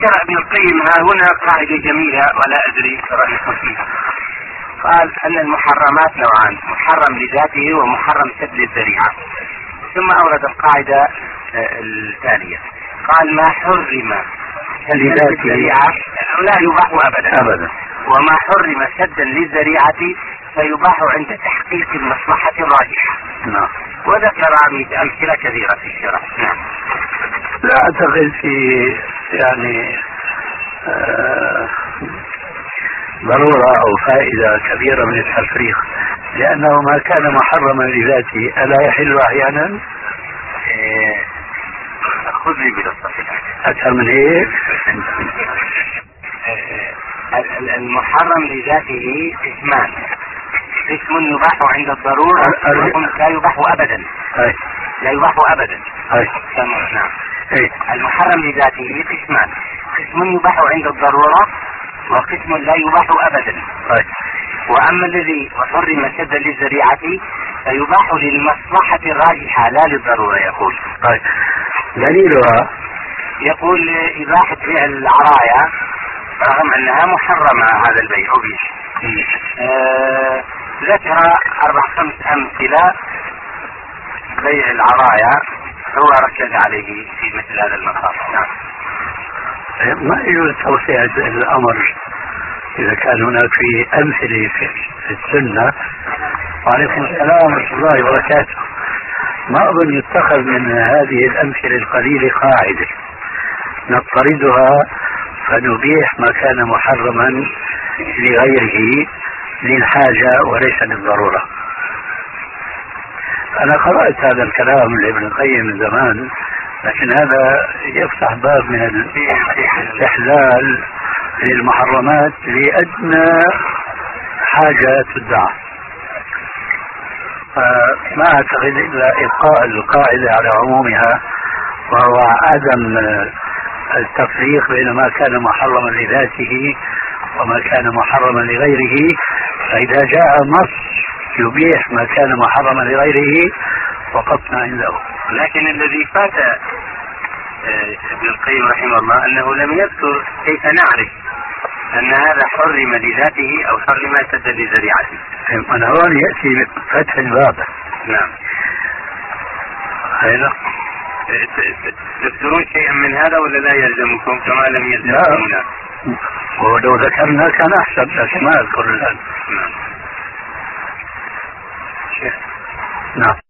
ذكر ابن القيم ها هنا قاعدة جميلة ولا أدري رأيكم فيها. قال أن المحرمات نوعان، محرم لذاته ومحرم سد للذريعة. ثم أورد القاعدة التالية، قال ما حرم للذريعة لا يباح أبدا، وما حرم سدا للذريعة فيباح عند تحقيق المصلحة الراجحة. نعم. وذكر أمثلة كثيرة في الشرع. نعم. لا أعتقد في يعني ضرورة أو فائدة كبيرة من التفريق، لأنه ما كان محرما لذاته ألا يحل أحيانا؟ خذ لي بالصفحة أكثر من هيك. المحرم لذاته اسمان، اسم يباح عند الضرورة لا يباح أبدا. لا يباح أبدا. نعم. المحرم لذاته قسمان، قسم يباح عند الضرورة وقسم لا يباح أبدا. وأما الذي حرم سدا للذريعة فيباح للمصلحة الراجحة لا للضرورة. يقول دليلها يقول إباحة بيع العرايا رغم أنها محرمة هذا البيع به. ذكر 4-5 أمثلة بيع العرايا هو ركز عليه في مثل هذا المقام. نعم. ما يجوز توسيع الأمر إذا كان هناك في أمثلة في السنة. وعليكم السلام ورحمة الله وبركاته. ما أظن يتخذ من هذه الأمثلة القليلة قاعدة نضطردها فنبيح ما كان محرما لغيره للحاجة وليس للضرورة. أنا قرأت هذا الكلام لابن القيم من زمان، لكن هذا يفتح باب من الاستحلال للمحرمات لأدنى حاجة تدعى. ما أعتقد إلا إبقاء القاعدة على عمومها، وهو عدم التفريق بين ما كان محرما لذاته وما كان محرما لغيره. فإذا جاء نص يبيح ما كان محرما لغيره وقفنا عنده. لكن الذي فات ابن القيم رحمه الله أنه لم يذكر كيف نعرف أن هذا حرم لذاته أو حرم سد لذريعته. أنا هون يأتي فتح الباب. نعم. تذكرون شيئا من هذا ولا لا يلزمكم كما لم يلزمنا؟ ولو ذكرنا كان أحسن، لكن ما أذكر الآن. نعم. نعم.